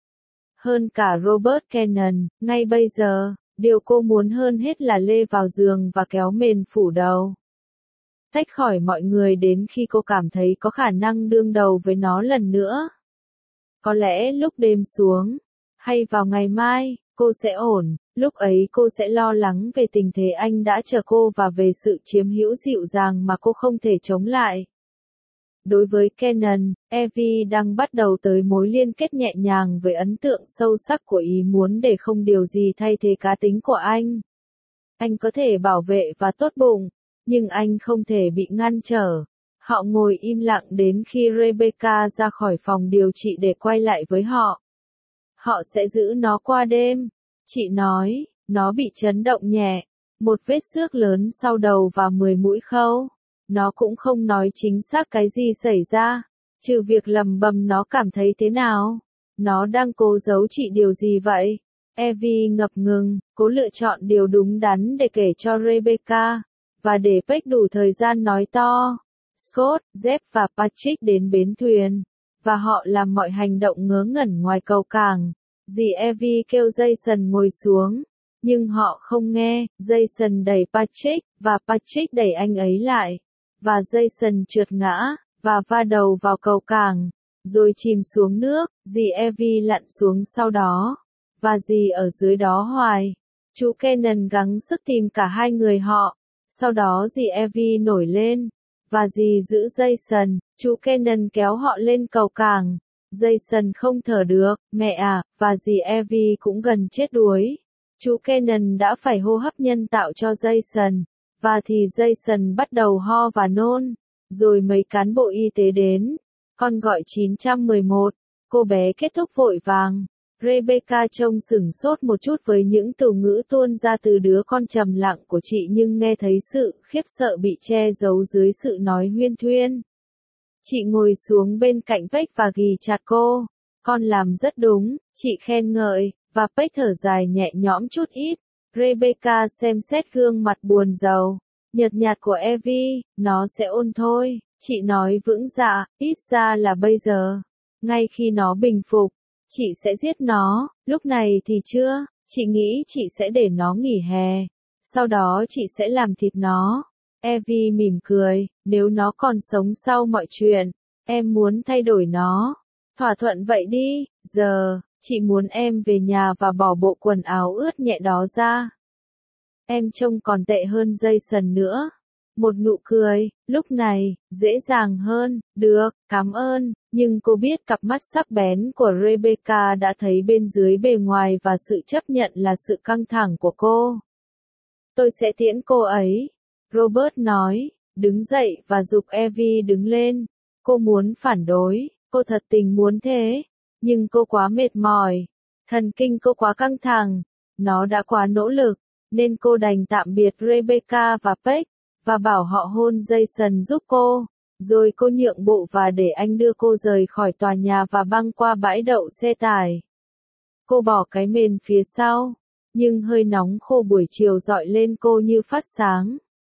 Hơn cả Robert Cannon, ngay bây giờ, điều cô muốn hơn hết là lê vào giường và kéo mền phủ đầu. Tách khỏi mọi người đến khi cô cảm thấy có khả năng đương đầu với nó lần nữa. Có lẽ lúc đêm xuống, hay vào ngày mai, cô sẽ ổn, lúc ấy cô sẽ lo lắng về tình thế anh đã chờ cô và về sự chiếm hữu dịu dàng mà cô không thể chống lại. Đối với Cannon, Evie đang bắt đầu tới mối liên kết nhẹ nhàng với ấn tượng sâu sắc của ý muốn để không điều gì thay thế cá tính của anh. Anh có thể bảo vệ và tốt bụng, nhưng anh không thể bị ngăn trở. Họ ngồi im lặng đến khi Rebecca ra khỏi phòng điều trị để quay lại với họ. Họ sẽ giữ nó qua đêm. Chị nói, nó bị chấn động nhẹ, một vết xước lớn sau đầu và mười mũi khâu. Nó cũng không nói chính xác cái gì xảy ra, trừ việc lầm bầm nó cảm thấy thế nào. Nó đang cố giấu chị điều gì vậy? Evie ngập ngừng, cố lựa chọn điều đúng đắn để kể cho Rebecca, và để Peck đủ thời gian nói to. Scott, Jeff và Patrick đến bến thuyền, và họ làm mọi hành động ngớ ngẩn ngoài cầu cảng. Dì Evie kêu Jason ngồi xuống, nhưng họ không nghe. Jason đẩy Patrick, và Patrick đẩy anh ấy lại, và Jason trượt ngã, và va đầu vào cầu cảng, rồi chìm xuống nước. Dì Evie lặn xuống sau đó, và dì ở dưới đó hoài. Chú Cannon gắng sức tìm cả hai người họ. Sau đó dì Evie nổi lên, và dì giữ Jason. Chú Cannon kéo họ lên cầu cảng. Jason không thở được, mẹ à, và dì Evie cũng gần chết đuối. Chú Cannon đã phải hô hấp nhân tạo cho Jason, và thì Jason bắt đầu ho và nôn. Rồi mấy cán bộ y tế đến. Con gọi chín một một. Cô bé kết thúc vội vàng. Rebecca trông sửng sốt một chút với những từ ngữ tuôn ra từ đứa con trầm lặng của chị, nhưng nghe thấy sự khiếp sợ bị che giấu dưới sự nói huyên thuyên. Chị ngồi xuống bên cạnh Peck và ghì chặt cô. Con làm rất đúng, chị khen ngợi, và Peck thở dài nhẹ nhõm chút ít. Rebecca xem xét gương mặt buồn rầu, nhợt nhạt của Evie, nó sẽ ổn thôi, chị nói vững dạ, ít ra là bây giờ. Ngay khi nó bình phục, chị sẽ giết nó, lúc này thì chưa, chị nghĩ chị sẽ để nó nghỉ hè. Sau đó chị sẽ làm thịt nó. Evie mỉm cười, nếu nó còn sống sau mọi chuyện, em muốn thay đổi nó. Thỏa thuận vậy đi, giờ, chị muốn em về nhà và bỏ bộ quần áo ướt nhẹ đó ra. Em trông còn tệ hơn Jason nữa. Một nụ cười, lúc này, dễ dàng hơn, được, cảm ơn, nhưng cô biết cặp mắt sắc bén của Rebecca đã thấy bên dưới bề ngoài và sự chấp nhận là sự căng thẳng của cô. Tôi sẽ tiễn cô ấy, Robert nói, đứng dậy và giục Evie đứng lên. Cô muốn phản đối, cô thật tình muốn thế, nhưng cô quá mệt mỏi, thần kinh cô quá căng thẳng, nó đã quá nỗ lực, nên cô đành tạm biệt Rebecca và Peck, và bảo họ hôn Jason giúp cô, rồi cô nhượng bộ và để anh đưa cô rời khỏi tòa nhà và băng qua bãi đậu xe tải. Cô bỏ cái mền phía sau, nhưng hơi nóng khô buổi chiều rọi lên cô như phát sáng.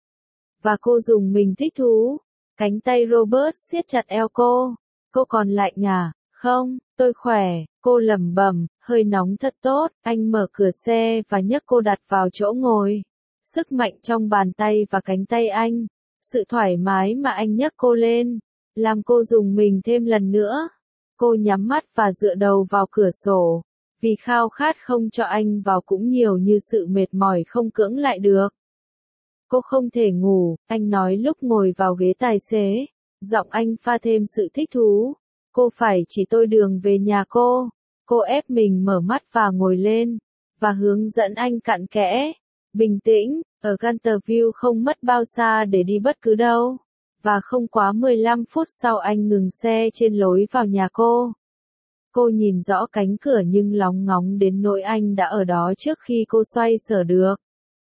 Và cô dùng mình thích thú. Cánh tay Robert siết chặt eo cô. Cô còn lạnh à? Không, tôi khỏe, cô lẩm bẩm, hơi nóng thật tốt. Anh mở cửa xe và nhấc cô đặt vào chỗ ngồi. Sức mạnh trong bàn tay và cánh tay anh, sự thoải mái mà anh nhấc cô lên, làm cô dùng mình thêm lần nữa. Cô nhắm mắt và dựa đầu vào cửa sổ, vì khao khát không cho anh vào cũng nhiều như sự mệt mỏi không cưỡng lại được. Cô không thể ngủ, anh nói lúc ngồi vào ghế tài xế, giọng anh pha thêm sự thích thú. Cô phải chỉ tôi đường về nhà cô. Cô ép mình mở mắt và ngồi lên, và hướng dẫn anh cặn kẽ. Bình tĩnh, ở Canterville không mất bao xa để đi bất cứ đâu. Và không quá mười lăm phút sau anh ngừng xe trên lối vào nhà cô. Cô nhìn rõ cánh cửa nhưng lóng ngóng đến nỗi anh đã ở đó trước khi cô xoay sở được.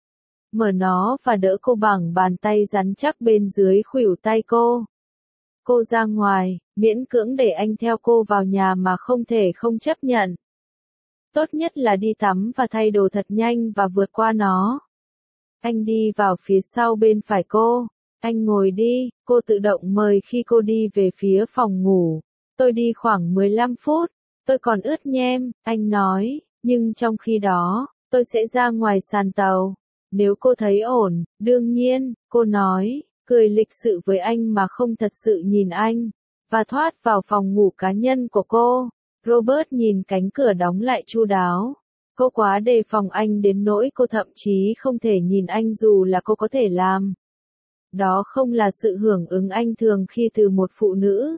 Mở nó và đỡ cô bằng bàn tay rắn chắc bên dưới khuỷu tay cô. Cô ra ngoài, miễn cưỡng để anh theo cô vào nhà mà không thể không chấp nhận. Tốt nhất là đi tắm và thay đồ thật nhanh và vượt qua nó. Anh đi vào phía sau bên phải cô. Anh ngồi đi, cô tự động mời khi cô đi về phía phòng ngủ. Tôi đi khoảng mười lăm phút, tôi còn ướt nhem, anh nói, nhưng trong khi đó, tôi sẽ ra ngoài sàn tàu. Nếu cô thấy ổn, đương nhiên, cô nói, cười lịch sự với anh mà không thật sự nhìn anh, và thoát vào phòng ngủ cá nhân của cô. Robert nhìn cánh cửa đóng lại chu đáo. Cô quá đề phòng anh đến nỗi cô thậm chí không thể nhìn anh dù là cô có thể làm. Đó không là sự hưởng ứng anh thường khi từ một phụ nữ.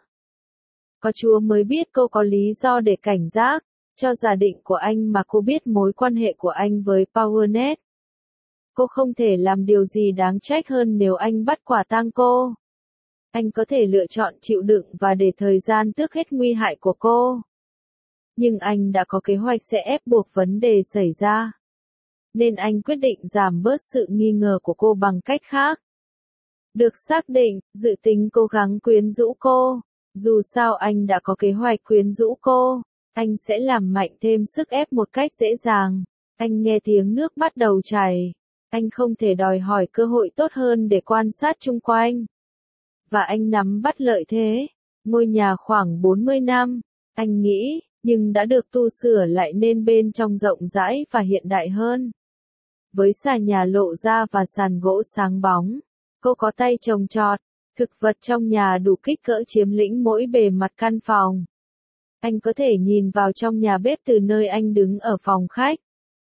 Có Chúa mới biết cô có lý do để cảnh giác, cho giả định của anh mà cô biết mối quan hệ của anh với PowerNet. Cô không thể làm điều gì đáng trách hơn nếu anh bắt quả tang cô. Anh có thể lựa chọn chịu đựng và để thời gian tước hết nguy hại của cô. Nhưng anh đã có kế hoạch sẽ ép buộc vấn đề xảy ra. Nên anh quyết định giảm bớt sự nghi ngờ của cô bằng cách khác. Được xác định, dự tính cố gắng quyến rũ cô. Dù sao anh đã có kế hoạch quyến rũ cô, anh sẽ làm mạnh thêm sức ép một cách dễ dàng. Anh nghe tiếng nước bắt đầu chảy. Anh không thể đòi hỏi cơ hội tốt hơn để quan sát chung quanh. Và anh nắm bắt lợi thế. Ngôi nhà khoảng bốn mươi năm, anh nghĩ, nhưng đã được tu sửa lại nên bên trong rộng rãi và hiện đại hơn. Với xà nhà lộ ra và sàn gỗ sáng bóng, cô có tay trồng trọt, thực vật trong nhà đủ kích cỡ chiếm lĩnh mỗi bề mặt căn phòng. Anh có thể nhìn vào trong nhà bếp từ nơi anh đứng ở phòng khách.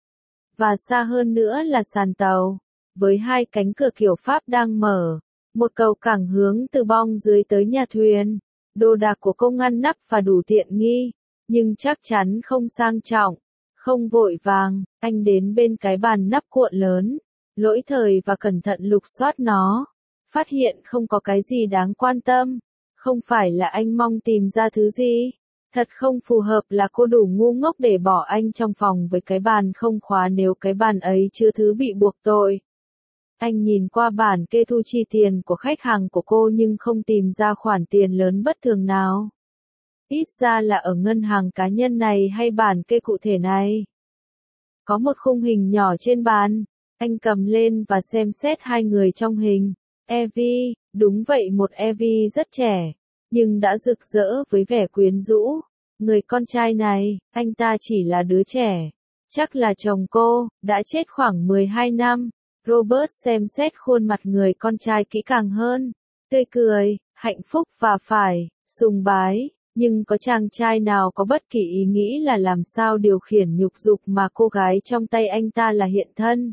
Và xa hơn nữa là sàn tàu, với hai cánh cửa kiểu Pháp đang mở, một cầu cảng hướng từ bong dưới tới nhà thuyền. Đồ đạc của cô ngăn nắp và đủ tiện nghi, nhưng chắc chắn không sang trọng, không vội vàng. Anh đến bên cái bàn nắp cuộn lớn, lỗi thời và cẩn thận lục soát nó. phát hiện không có cái gì đáng quan tâm. Không phải là anh mong tìm ra thứ gì. Thật không phù hợp là cô đủ ngu ngốc để bỏ anh trong phòng với cái bàn không khóa nếu cái bàn ấy chứa thứ bị buộc tội. Anh nhìn qua bản kê thu chi tiền của khách hàng của cô nhưng không tìm ra khoản tiền lớn bất thường nào. Ít ra là ở ngân hàng cá nhân này hay bản kê cụ thể này. Có một khung hình nhỏ trên bàn. Anh cầm lên và xem xét hai người trong hình. Evie, đúng vậy một Evie rất trẻ, nhưng đã rực rỡ với vẻ quyến rũ. Người con trai này, anh ta chỉ là đứa trẻ. Chắc là chồng cô, đã chết khoảng mười hai năm. Robert xem xét khuôn mặt người con trai kỹ càng hơn. Tươi cười, hạnh phúc và phải, sùng bái. Nhưng có chàng trai nào có bất kỳ ý nghĩ là làm sao điều khiển nhục dục mà cô gái trong tay anh ta là hiện thân?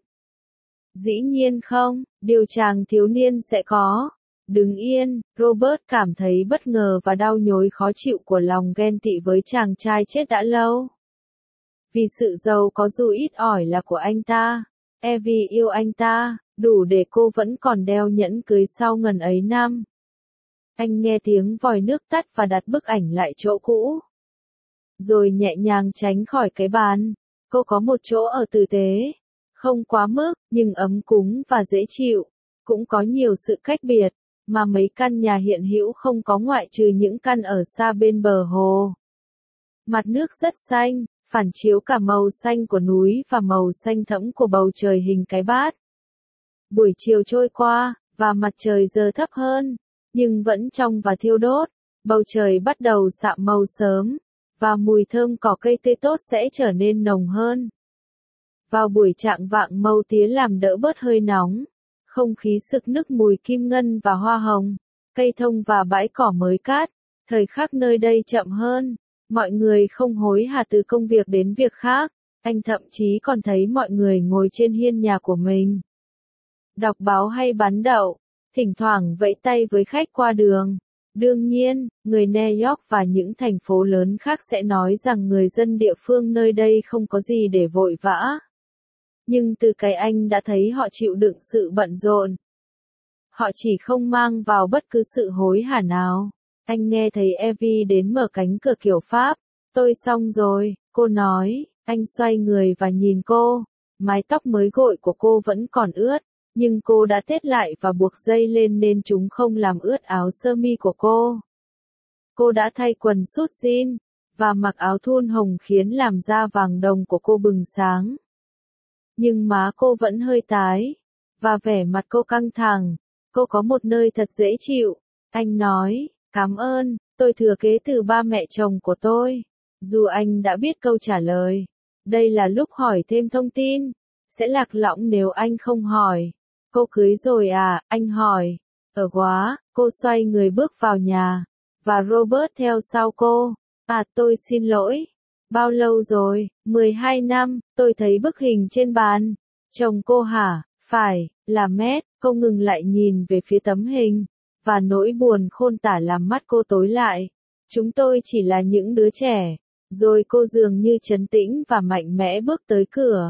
Dĩ nhiên không, điều chàng thiếu niên sẽ có. Đứng yên, Robert cảm thấy bất ngờ và đau nhói khó chịu của lòng ghen tị với chàng trai chết đã lâu. Vì sự giàu có dù ít ỏi là của anh ta, Evie yêu anh ta, đủ để cô vẫn còn đeo nhẫn cưới sau ngần ấy năm. Anh nghe tiếng vòi nước tắt và đặt bức ảnh lại chỗ cũ. Rồi nhẹ nhàng tránh khỏi cái bàn. Cô có một chỗ ở tử tế. Không quá mức, nhưng ấm cúng và dễ chịu. Cũng có nhiều sự cách biệt, mà mấy căn nhà hiện hữu không có ngoại trừ những căn ở xa bên bờ hồ. Mặt nước rất xanh, phản chiếu cả màu xanh của núi và màu xanh thẫm của bầu trời hình cái bát. Buổi chiều trôi qua, và mặt trời giờ thấp hơn, nhưng vẫn trong và thiêu đốt. Bầu trời bắt đầu sạm màu sớm, và mùi thơm cỏ cây tươi tốt sẽ trở nên nồng hơn. Vào buổi chạng vạng màu tía làm đỡ bớt hơi nóng. Không khí sực nức mùi kim ngân và hoa hồng, cây thông và bãi cỏ mới cát. Thời khắc nơi đây chậm hơn. Mọi người không hối hả từ công việc đến việc khác. Anh thậm chí còn thấy mọi người ngồi trên hiên nhà của mình. Đọc báo hay bán đậu. Thỉnh thoảng vẫy tay với khách qua đường. Đương nhiên, người New York và những thành phố lớn khác sẽ nói rằng người dân địa phương nơi đây không có gì để vội vã. Nhưng từ cái anh đã thấy họ chịu đựng sự bận rộn. Họ chỉ không mang vào bất cứ sự hối hả nào. Anh nghe thấy Evie đến mở cánh cửa kiểu Pháp. Tôi xong rồi, cô nói. Anh xoay người và nhìn cô. Mái tóc mới gội của cô vẫn còn ướt. Nhưng cô đã tết lại và buộc dây lên nên chúng không làm ướt áo sơ mi của cô. Cô đã thay quần sút jean, và mặc áo thun hồng khiến làn da vàng đồng của cô bừng sáng. Nhưng má cô vẫn hơi tái, và vẻ mặt cô căng thẳng. Cô có một nơi thật dễ chịu. Anh nói, cảm ơn, tôi thừa kế từ ba mẹ chồng của tôi. Dù anh đã biết câu trả lời, đây là lúc hỏi thêm thông tin. Sẽ lạc lõng nếu anh không hỏi. Cô cưới rồi à, anh hỏi. Ở quá, cô xoay người bước vào nhà. Và Robert theo sau cô. À tôi xin lỗi. Bao lâu rồi? mười hai năm, tôi thấy bức hình trên bàn. Chồng cô hả? Phải, là Matt. Cô ngừng lại nhìn về phía tấm hình. Và nỗi buồn khôn tả làm mắt cô tối lại. Chúng tôi chỉ là những đứa trẻ. Rồi cô dường như trấn tĩnh và mạnh mẽ bước tới cửa.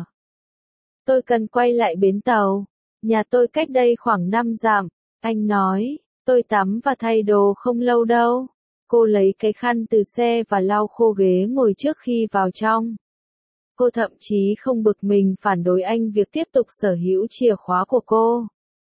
Tôi cần quay lại bến tàu. Nhà tôi cách đây khoảng năm dặm. Anh nói, tôi tắm và thay đồ không lâu đâu. Cô lấy cái khăn từ xe và lau khô ghế ngồi trước khi vào trong. Cô thậm chí không bực mình phản đối anh việc tiếp tục sở hữu chìa khóa của cô.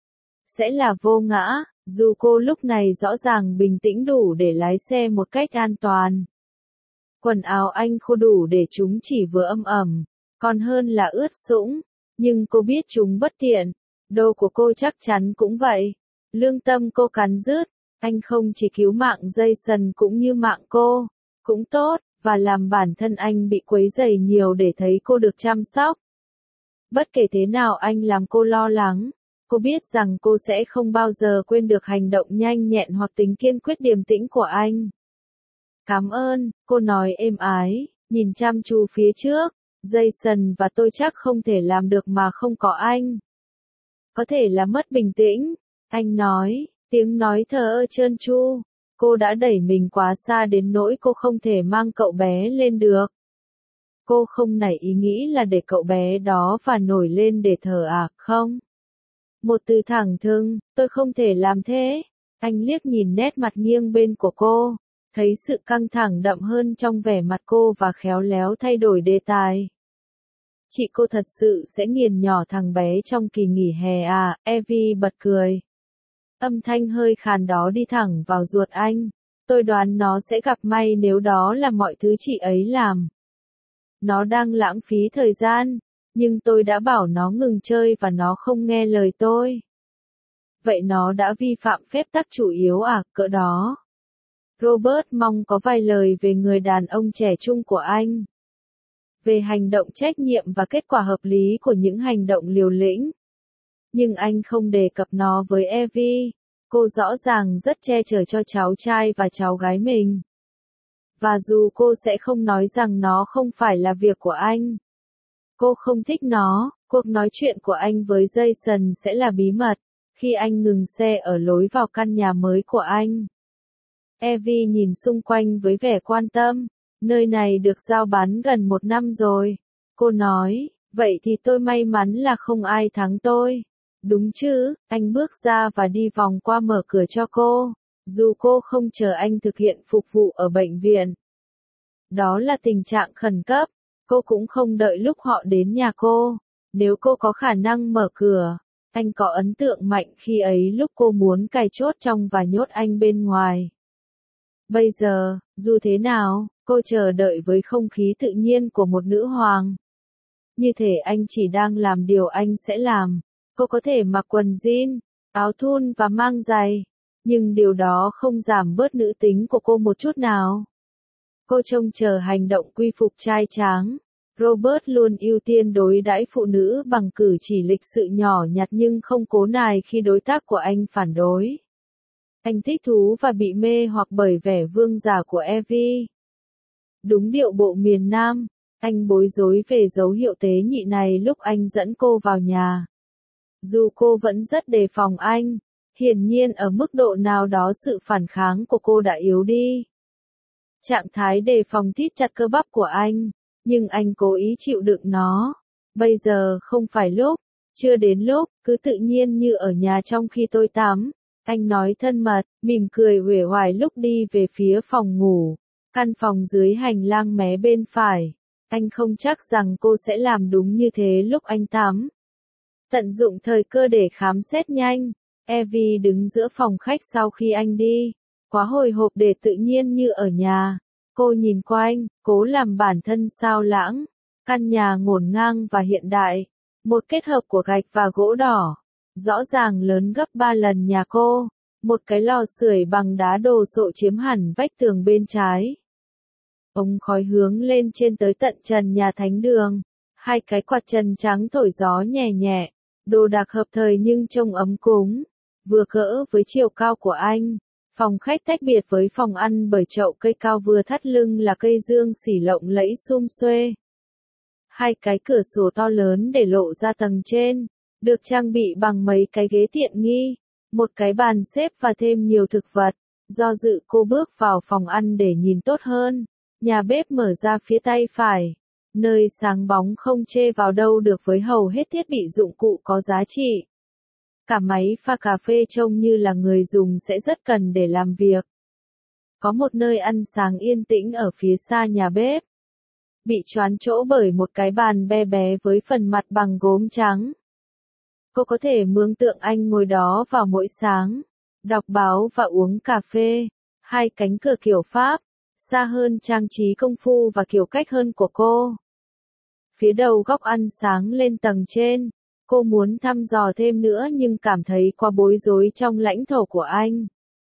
Sẽ là vô ngã, dù cô lúc này rõ ràng bình tĩnh đủ để lái xe một cách an toàn. Quần áo anh khô đủ để chúng chỉ vừa âm ẩm, còn hơn là ướt sũng. Nhưng cô biết chúng bất tiện. Đồ của cô chắc chắn cũng vậy. Lương tâm cô cắn rứt. Anh không chỉ cứu mạng Jason cũng như mạng cô. Cũng tốt, và làm bản thân anh bị quấy rầy nhiều để thấy cô được chăm sóc. Bất kể thế nào anh làm cô lo lắng. Cô biết rằng cô sẽ không bao giờ quên được hành động nhanh nhẹn hoặc tính kiên quyết điềm tĩnh của anh. Cảm ơn, cô nói êm ái, nhìn chăm chú phía trước. Jason và tôi chắc không thể làm được mà không có anh. Có thể là mất bình tĩnh, anh nói, tiếng nói thờ ơ trơn tru. Cô đã đẩy mình quá xa đến nỗi cô không thể mang cậu bé lên được. Cô không nảy ý nghĩ là để cậu bé đó và nổi lên để thờ à, không? Một từ thẳng thừng, tôi không thể làm thế. Anh liếc nhìn nét mặt nghiêng bên của cô, thấy sự căng thẳng đậm hơn trong vẻ mặt cô và khéo léo thay đổi đề tài. Chị cô thật sự sẽ nghiền nhỏ thằng bé trong kỳ nghỉ hè à, Evie bật cười. Âm thanh hơi khàn đó đi thẳng vào ruột anh. Tôi đoán nó sẽ gặp may nếu đó là mọi thứ chị ấy làm. Nó đang lãng phí thời gian, nhưng tôi đã bảo nó ngừng chơi và nó không nghe lời tôi. Vậy nó đã vi phạm phép tắc chủ yếu à, cỡ đó. Robert mong có vài lời về người đàn ông trẻ trung của anh. Về hành động trách nhiệm và kết quả hợp lý của những hành động liều lĩnh. Nhưng anh không đề cập nó với Evie. Cô rõ ràng rất che chở cho cháu trai và cháu gái mình. Và dù cô sẽ không nói rằng nó không phải là việc của anh. Cô không thích nó, cuộc nói chuyện của anh với Jason sẽ là bí mật, khi anh ngừng xe ở lối vào căn nhà mới của anh. Evie nhìn xung quanh với vẻ quan tâm, nơi này được giao bán gần một năm rồi. Cô nói, vậy thì tôi may mắn là không ai thắng tôi. Đúng chứ, anh bước ra và đi vòng qua mở cửa cho cô, dù cô không chờ anh thực hiện phục vụ ở bệnh viện. Đó là tình trạng khẩn cấp, cô cũng không đợi lúc họ đến nhà cô. Nếu cô có khả năng mở cửa, anh có ấn tượng mạnh khi ấy lúc cô muốn cài chốt trong và nhốt anh bên ngoài. Bây giờ, dù thế nào, cô chờ đợi với không khí tự nhiên của một nữ hoàng. Như thể anh chỉ đang làm điều anh sẽ làm. Cô có thể mặc quần jean, áo thun và mang giày, nhưng điều đó không giảm bớt nữ tính của cô một chút nào. Cô trông chờ hành động quy phục trai tráng. Robert luôn ưu tiên đối đãi phụ nữ bằng cử chỉ lịch sự nhỏ nhặt nhưng không cố nài khi đối tác của anh phản đối. Anh thích thú và bị mê hoặc bởi vẻ vương giả của Evie. Đúng điệu bộ miền Nam, anh bối rối về dấu hiệu tế nhị này lúc anh dẫn cô vào nhà. Dù cô vẫn rất đề phòng anh, hiển nhiên ở mức độ nào đó sự phản kháng của cô đã yếu đi. Trạng thái đề phòng thít chặt cơ bắp của anh, nhưng anh cố ý chịu đựng nó. Bây giờ không phải lúc, chưa đến lúc, cứ tự nhiên như ở nhà trong khi tôi tắm. Anh nói thân mật, mỉm cười uể oải lúc đi về phía phòng ngủ, căn phòng dưới hành lang mé bên phải. Anh không chắc rằng cô sẽ làm đúng như thế lúc anh tắm. Tận dụng thời cơ để khám xét nhanh, Evie đứng giữa phòng khách sau khi anh đi, quá hồi hộp để tự nhiên như ở nhà. Cô nhìn quanh, cố làm bản thân xao lãng. Căn nhà ngổn ngang và hiện đại, một kết hợp của gạch và gỗ đỏ, rõ ràng lớn gấp ba lần nhà cô. Một cái lò sưởi bằng đá đồ sộ chiếm hẳn vách tường bên trái. Ống khói hướng lên trên tới tận trần nhà thánh đường. Hai cái quạt trần trắng thổi gió nhẹ nhẹ. Đồ đạc hợp thời nhưng trông ấm cúng. Vừa cỡ với chiều cao của anh. Phòng khách tách biệt với phòng ăn bởi chậu cây cao vừa thắt lưng là cây dương xỉ lộng lẫy sum xuê. Hai cái cửa sổ to lớn để lộ ra tầng trên, được trang bị bằng mấy cái ghế tiện nghi, một cái bàn xếp và thêm nhiều thực vật. Do dự cô bước vào phòng ăn để nhìn tốt hơn. Nhà bếp mở ra phía tay phải, nơi sáng bóng không chê vào đâu được với hầu hết thiết bị dụng cụ có giá trị. Cả máy pha cà phê trông như là người dùng sẽ rất cần để làm việc. Có một nơi ăn sáng yên tĩnh ở phía xa nhà bếp, bị choán chỗ bởi một cái bàn be bé với phần mặt bằng gốm trắng. Cô có thể mường tượng anh ngồi đó vào mỗi sáng, đọc báo và uống cà phê. Hai cánh cửa kiểu Pháp, xa hơn trang trí công phu và kiểu cách hơn của cô. Phía đầu góc ăn sáng lên tầng trên, cô muốn thăm dò thêm nữa nhưng cảm thấy quá bối rối trong lãnh thổ của anh.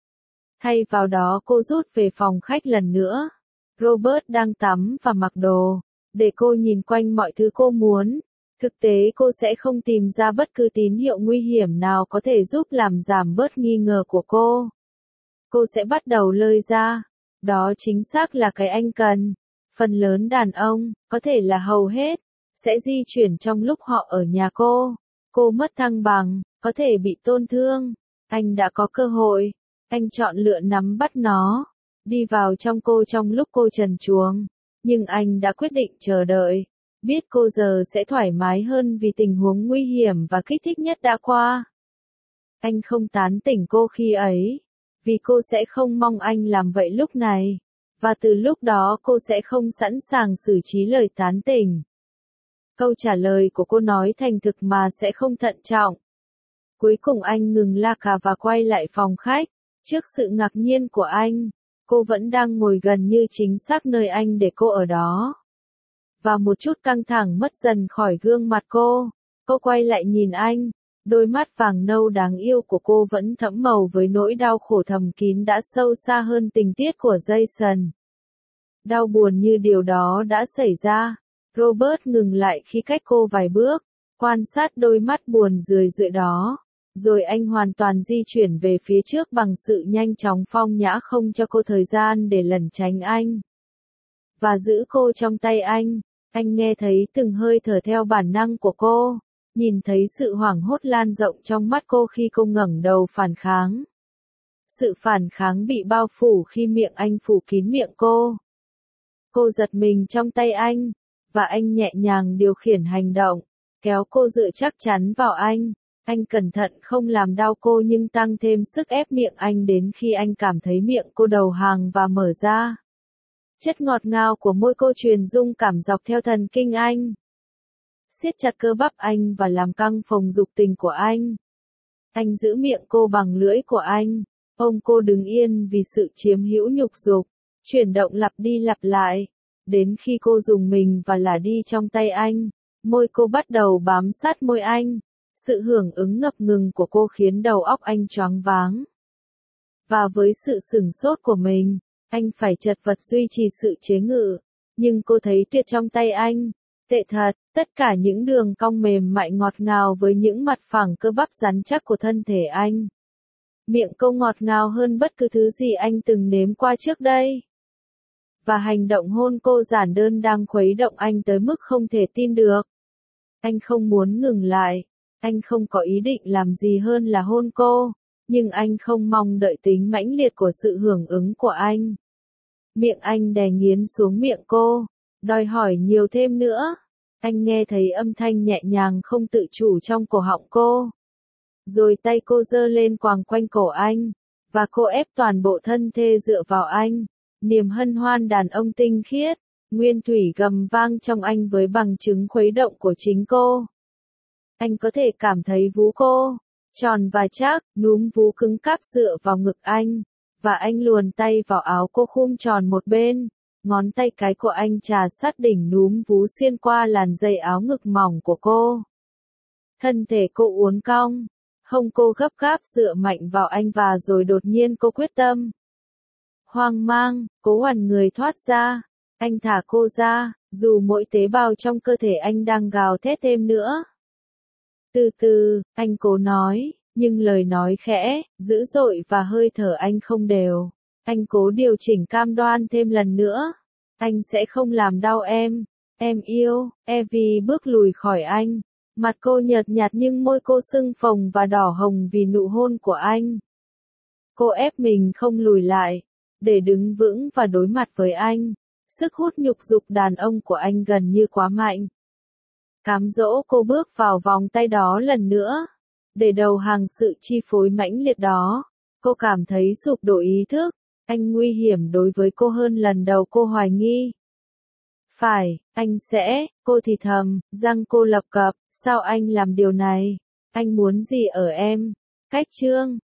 Thay vào đó cô rút về phòng khách lần nữa. Robert đang tắm và mặc đồ, để cô nhìn quanh mọi thứ cô muốn. Thực tế cô sẽ không tìm ra bất cứ tín hiệu nguy hiểm nào có thể giúp làm giảm bớt nghi ngờ của cô. Cô sẽ bắt đầu lơi ra. Đó chính xác là cái anh cần. Phần lớn đàn ông, có thể là hầu hết, sẽ di chuyển trong lúc họ ở nhà cô. Cô mất thăng bằng, có thể bị tổn thương. Anh đã có cơ hội. Anh chọn lựa nắm bắt nó. Đi vào trong cô trong lúc cô trần truồng. Nhưng anh đã quyết định chờ đợi. Biết cô giờ sẽ thoải mái hơn vì tình huống nguy hiểm và kích thích nhất đã qua. Anh không tán tỉnh cô khi ấy, vì cô sẽ không mong anh làm vậy lúc này, và từ lúc đó cô sẽ không sẵn sàng xử trí lời tán tỉnh. Câu trả lời của cô nói thành thực mà sẽ không thận trọng. Cuối cùng anh ngừng la cà và quay lại phòng khách. Trước sự ngạc nhiên của anh, cô vẫn đang ngồi gần như chính xác nơi anh để cô ở đó. Và một chút căng thẳng mất dần khỏi gương mặt cô. Cô quay lại nhìn anh, đôi mắt vàng nâu đáng yêu của cô vẫn thẫm màu với nỗi đau khổ thầm kín đã sâu xa hơn tình tiết của Jason. Đau buồn như điều đó đã xảy ra. Robert ngừng lại khi cách cô vài bước, quan sát đôi mắt buồn rười rượi đó. Rồi anh hoàn toàn di chuyển về phía trước bằng sự nhanh chóng phong nhã không cho cô thời gian để lẩn tránh anh. Và giữ cô trong tay anh, anh nghe thấy từng hơi thở theo bản năng của cô, nhìn thấy sự hoảng hốt lan rộng trong mắt cô khi cô ngẩng đầu phản kháng. Sự phản kháng bị bao phủ khi miệng anh phủ kín miệng cô. Cô giật mình trong tay anh, và anh nhẹ nhàng điều khiển hành động, kéo cô dựa chắc chắn vào anh. Anh cẩn thận không làm đau cô nhưng tăng thêm sức ép miệng anh đến khi anh cảm thấy miệng cô đầu hàng và mở ra. Chất ngọt ngào của môi cô truyền dung cảm dọc theo thần kinh anh. Siết chặt cơ bắp anh và làm căng phồng dục tình của anh. Anh giữ miệng cô bằng lưỡi của anh, ôm cô đứng yên vì sự chiếm hữu nhục dục, chuyển động lặp đi lặp lại, đến khi cô rùng mình và lả đi trong tay anh, môi cô bắt đầu bám sát môi anh. Sự hưởng ứng ngập ngừng của cô khiến đầu óc anh choáng váng. Và với sự sửng sốt của mình, anh phải chật vật duy trì sự chế ngự. Nhưng cô thấy tuyệt trong tay anh. Tệ thật, tất cả những đường cong mềm mại ngọt ngào với những mặt phẳng cơ bắp rắn chắc của thân thể anh. Miệng cô ngọt ngào hơn bất cứ thứ gì anh từng nếm qua trước đây. Và hành động hôn cô giản đơn đang khuấy động anh tới mức không thể tin được. Anh không muốn ngừng lại. Anh không có ý định làm gì hơn là hôn cô, nhưng anh không mong đợi tính mãnh liệt của sự hưởng ứng của anh. Miệng anh đè nghiến xuống miệng cô, đòi hỏi nhiều thêm nữa. Anh nghe thấy âm thanh nhẹ nhàng không tự chủ trong cổ họng cô. Rồi tay cô giơ lên quàng quanh cổ anh, và cô ép toàn bộ thân thể dựa vào anh. Niềm hân hoan đàn ông tinh khiết, nguyên thủy gầm vang trong anh với bằng chứng khuấy động của chính cô. Anh có thể cảm thấy vú cô, tròn và chắc, núm vú cứng cáp dựa vào ngực anh, và anh luồn tay vào áo cô khum tròn một bên, ngón tay cái của anh trà sát đỉnh núm vú xuyên qua làn dây áo ngực mỏng của cô. Thân thể cô uốn cong, hông cô gấp gáp dựa mạnh vào anh và rồi đột nhiên cô quyết tâm. Hoang mang, cố oằn người thoát ra, anh thả cô ra, dù mỗi tế bào trong cơ thể anh đang gào thét thêm nữa. Từ từ, anh cố nói, nhưng lời nói khẽ, dữ dội và hơi thở anh không đều. Anh cố điều chỉnh cam đoan thêm lần nữa. Anh sẽ không làm đau em. Em yêu, Evie bước lùi khỏi anh. Mặt cô nhợt nhạt nhưng môi cô sưng phồng và đỏ hồng vì nụ hôn của anh. Cô ép mình không lùi lại, để đứng vững và đối mặt với anh. Sức hút nhục dục đàn ông của anh gần như quá mạnh. Cám dỗ cô bước vào vòng tay đó lần nữa. Để đầu hàng sự chi phối mãnh liệt đó, cô cảm thấy sụp đổ ý thức. Anh nguy hiểm đối với cô hơn lần đầu cô hoài nghi. Phải, anh sẽ, cô thì thầm, răng cô lập cập, sao anh làm điều này? Anh muốn gì ở em? Cách chương